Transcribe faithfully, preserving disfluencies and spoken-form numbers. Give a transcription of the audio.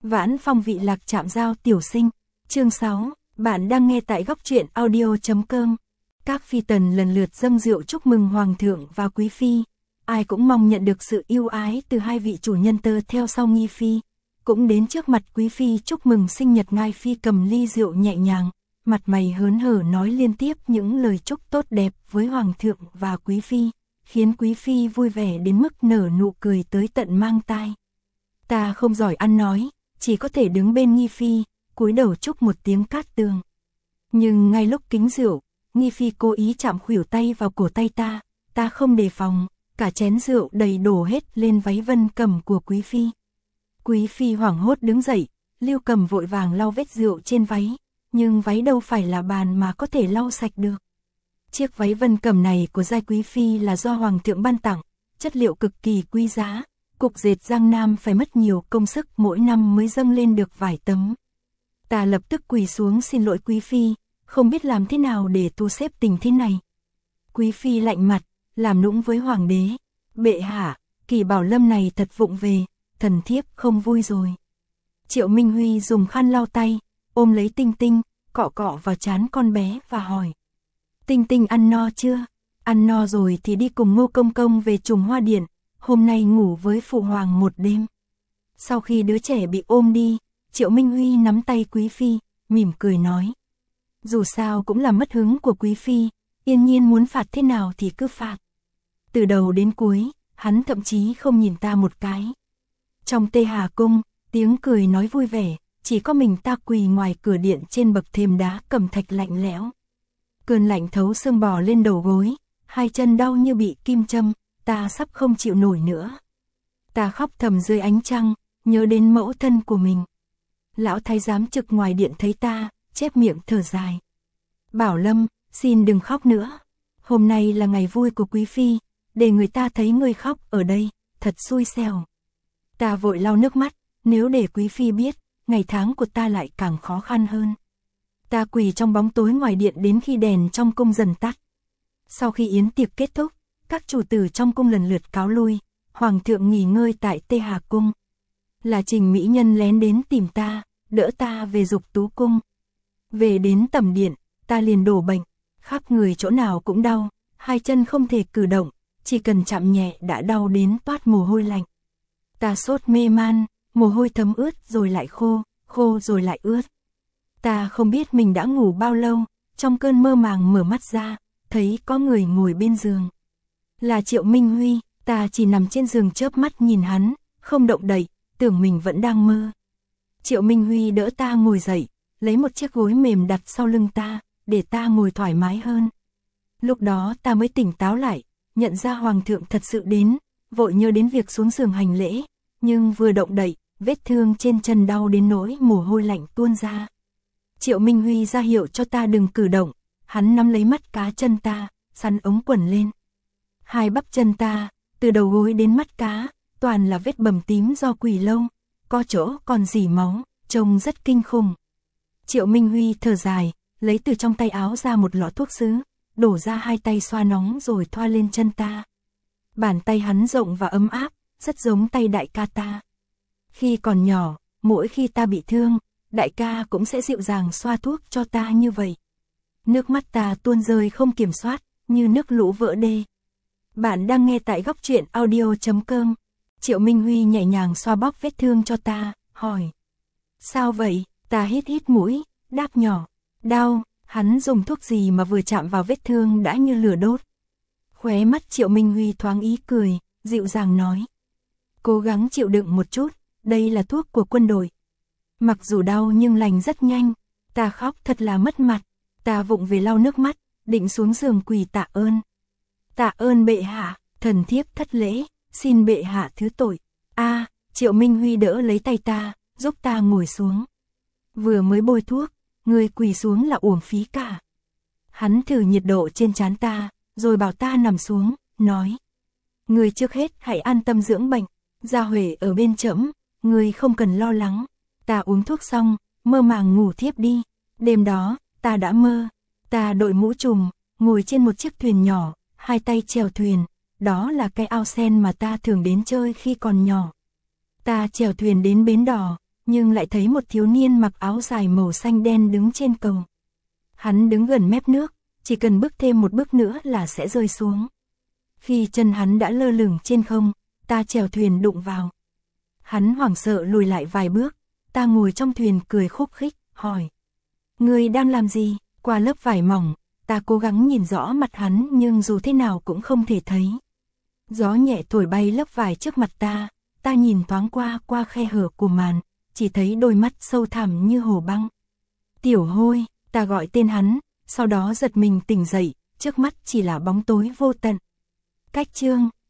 Vãn Phong vị lạc chạm giao tiểu sinh. Chương sáu, bạn đang nghe tại góc truyện audio chấm com. Các phi tần lần lượt dâng rượu chúc mừng hoàng thượng và quý phi. Ai cũng mong nhận được sự yêu ái từ hai vị chủ nhân tơ theo sau nghi phi. Cũng đến trước mặt quý phi chúc mừng sinh nhật ngai phi cầm ly rượu nhẹ nhàng, mặt mày hớn hở nói liên tiếp những lời chúc tốt đẹp với hoàng thượng và quý phi, khiến quý phi vui vẻ đến mức nở nụ cười tới tận mang tai. Ta không giỏi ăn nói, chỉ có thể đứng bên nghi phi, cúi đầu chúc một tiếng cát tường. Nhưng ngay lúc kính rượu, nghi phi cố ý chạm khuỷu tay vào cổ tay ta, ta không đề phòng, cả chén rượu đầy đổ hết lên váy vân cầm của quý phi. Quý phi hoảng hốt đứng dậy, Lưu Cầm vội vàng lau vết rượu trên váy, nhưng váy đâu phải là bàn mà có thể lau sạch được. Chiếc váy vân cầm này của giai quý phi là do hoàng thượng ban tặng, chất liệu cực kỳ quý giá, cục dệt Giang Nam phải mất nhiều công sức mỗi năm mới dâng lên được vài tấm. Ta lập tức quỳ xuống xin lỗi quý phi, không biết làm thế nào để thu xếp tình thế này. Quý phi lạnh mặt, làm nũng với hoàng đế, bệ hạ, Kỳ Bảo Lâm này thật vụng về, thần thiếp không vui rồi. Triệu Minh Huy dùng khăn lau tay, ôm lấy Tinh Tinh, cọ cọ vào trán con bé và hỏi: Tinh Tinh ăn no chưa? Ăn no rồi thì đi cùng Ngô Công Công về Trùng Hoa Điện, hôm nay ngủ với phụ hoàng một đêm. Sau khi đứa trẻ bị ôm đi, Triệu Minh Huy nắm tay quý phi, mỉm cười nói: dù sao cũng là mất hứng của quý phi, yên nhiên muốn phạt thế nào thì cứ phạt. Từ đầu đến cuối, hắn thậm chí không nhìn ta một cái. Trong Tê Hà Cung, tiếng cười nói vui vẻ, chỉ có mình ta quỳ ngoài cửa điện trên bậc thềm đá cẩm thạch lạnh lẽo. Cơn lạnh thấu xương bò lên đầu gối, hai chân đau như bị kim châm, ta sắp không chịu nổi nữa. Ta khóc thầm dưới ánh trăng, nhớ đến mẫu thân của mình. Lão thái giám trực ngoài điện thấy ta, chép miệng thở dài: Bảo Lâm, xin đừng khóc nữa. Hôm nay là ngày vui của quý phi, để người ta thấy ngươi khóc ở đây, thật xui xẻo. Ta vội lau nước mắt, nếu để quý phi biết, ngày tháng của ta lại càng khó khăn hơn. Ta quỳ trong bóng tối ngoài điện đến khi đèn trong cung dần tắt. Sau khi yến tiệc kết thúc, các chủ tử trong cung lần lượt cáo lui, hoàng thượng nghỉ ngơi tại Tê Hà Cung. Là Trình mỹ nhân lén đến tìm ta, đỡ ta về Dục Tú Cung. Về đến tẩm điện, ta liền đổ bệnh, khắp người chỗ nào cũng đau, hai chân không thể cử động, chỉ cần chạm nhẹ đã đau đến toát mồ hôi lạnh. Ta sốt mê man, mồ hôi thấm ướt rồi lại khô, khô rồi lại ướt. Ta không biết mình đã ngủ bao lâu, trong cơn mơ màng mở mắt ra, thấy có người ngồi bên giường. Là Triệu Minh Huy, ta chỉ nằm trên giường chớp mắt nhìn hắn, không động đậy, tưởng mình vẫn đang mơ. Triệu Minh Huy đỡ ta ngồi dậy, lấy một chiếc gối mềm đặt sau lưng ta, để ta ngồi thoải mái hơn. Lúc đó ta mới tỉnh táo lại, nhận ra hoàng thượng thật sự đến, vội nhớ đến việc xuống giường hành lễ, nhưng vừa động đậy, vết thương trên chân đau đến nỗi mồ hôi lạnh tuôn ra. Triệu Minh Huy ra hiệu cho ta đừng cử động, hắn nắm lấy mắt cá chân ta, sắn ống quần lên. Hai bắp chân ta, từ đầu gối đến mắt cá, toàn là vết bầm tím do quỳ lâu, có chỗ còn rỉ máu, trông rất kinh khủng. Triệu Minh Huy thở dài, lấy từ trong tay áo ra một lọ thuốc sứ, đổ ra hai tay xoa nóng rồi thoa lên chân ta. Bàn tay hắn rộng và ấm áp, rất giống tay đại ca ta. Khi còn nhỏ, mỗi khi ta bị thương, đại ca cũng sẽ dịu dàng xoa thuốc cho ta như vậy. Nước mắt ta tuôn rơi không kiểm soát, như nước lũ vỡ đê. Bạn đang nghe tại góc truyện audio chấm com. Triệu Minh Huy nhẹ nhàng xoa bóp vết thương cho ta, hỏi: sao vậy? Ta hít hít mũi, đáp nhỏ: đau. Hắn dùng thuốc gì mà vừa chạm vào vết thương đã như lửa đốt. Khóe mắt Triệu Minh Huy thoáng ý cười, dịu dàng nói: cố gắng chịu đựng một chút, đây là thuốc của quân đội. Mặc dù đau nhưng lành rất nhanh. Ta khóc thật là mất mặt. Ta vụng về lau nước mắt, định xuống giường quỳ tạ ơn. Tạ ơn bệ hạ, thần thiếp thất lễ, xin bệ hạ thứ tội. A, Triệu Minh Huy đỡ lấy tay ta, giúp ta ngồi xuống. Vừa mới bôi thuốc, người quỳ xuống là uổng phí cả. Hắn thử nhiệt độ trên trán ta, rồi bảo ta nằm xuống, nói: người trước hết hãy an tâm dưỡng bệnh, Gia Huệ ở bên trẫm, người không cần lo lắng. Ta uống thuốc xong, mơ màng ngủ thiếp đi. Đêm đó, ta đã mơ, ta đội mũ trùm, ngồi trên một chiếc thuyền nhỏ, hai tay chèo thuyền, đó là cái ao sen mà ta thường đến chơi khi còn nhỏ. Ta chèo thuyền đến bến đò, nhưng lại thấy một thiếu niên mặc áo dài màu xanh đen đứng trên cầu. Hắn đứng gần mép nước, chỉ cần bước thêm một bước nữa là sẽ rơi xuống. Khi chân hắn đã lơ lửng trên không, ta chèo thuyền đụng vào. Hắn hoảng sợ lùi lại vài bước, ta ngồi trong thuyền cười khúc khích, hỏi. Ngươi đang làm gì? Qua lớp vải mỏng, ta cố gắng nhìn rõ mặt hắn nhưng dù thế nào cũng không thể thấy. Gió nhẹ thổi bay lớp vải trước mặt ta, ta nhìn thoáng qua qua khe hở của màn, chỉ thấy đôi mắt sâu thẳm như hồ băng. Tiểu Hôi, ta gọi tên hắn, sau đó giật mình tỉnh dậy, trước mắt chỉ là bóng tối vô tận. Cách chương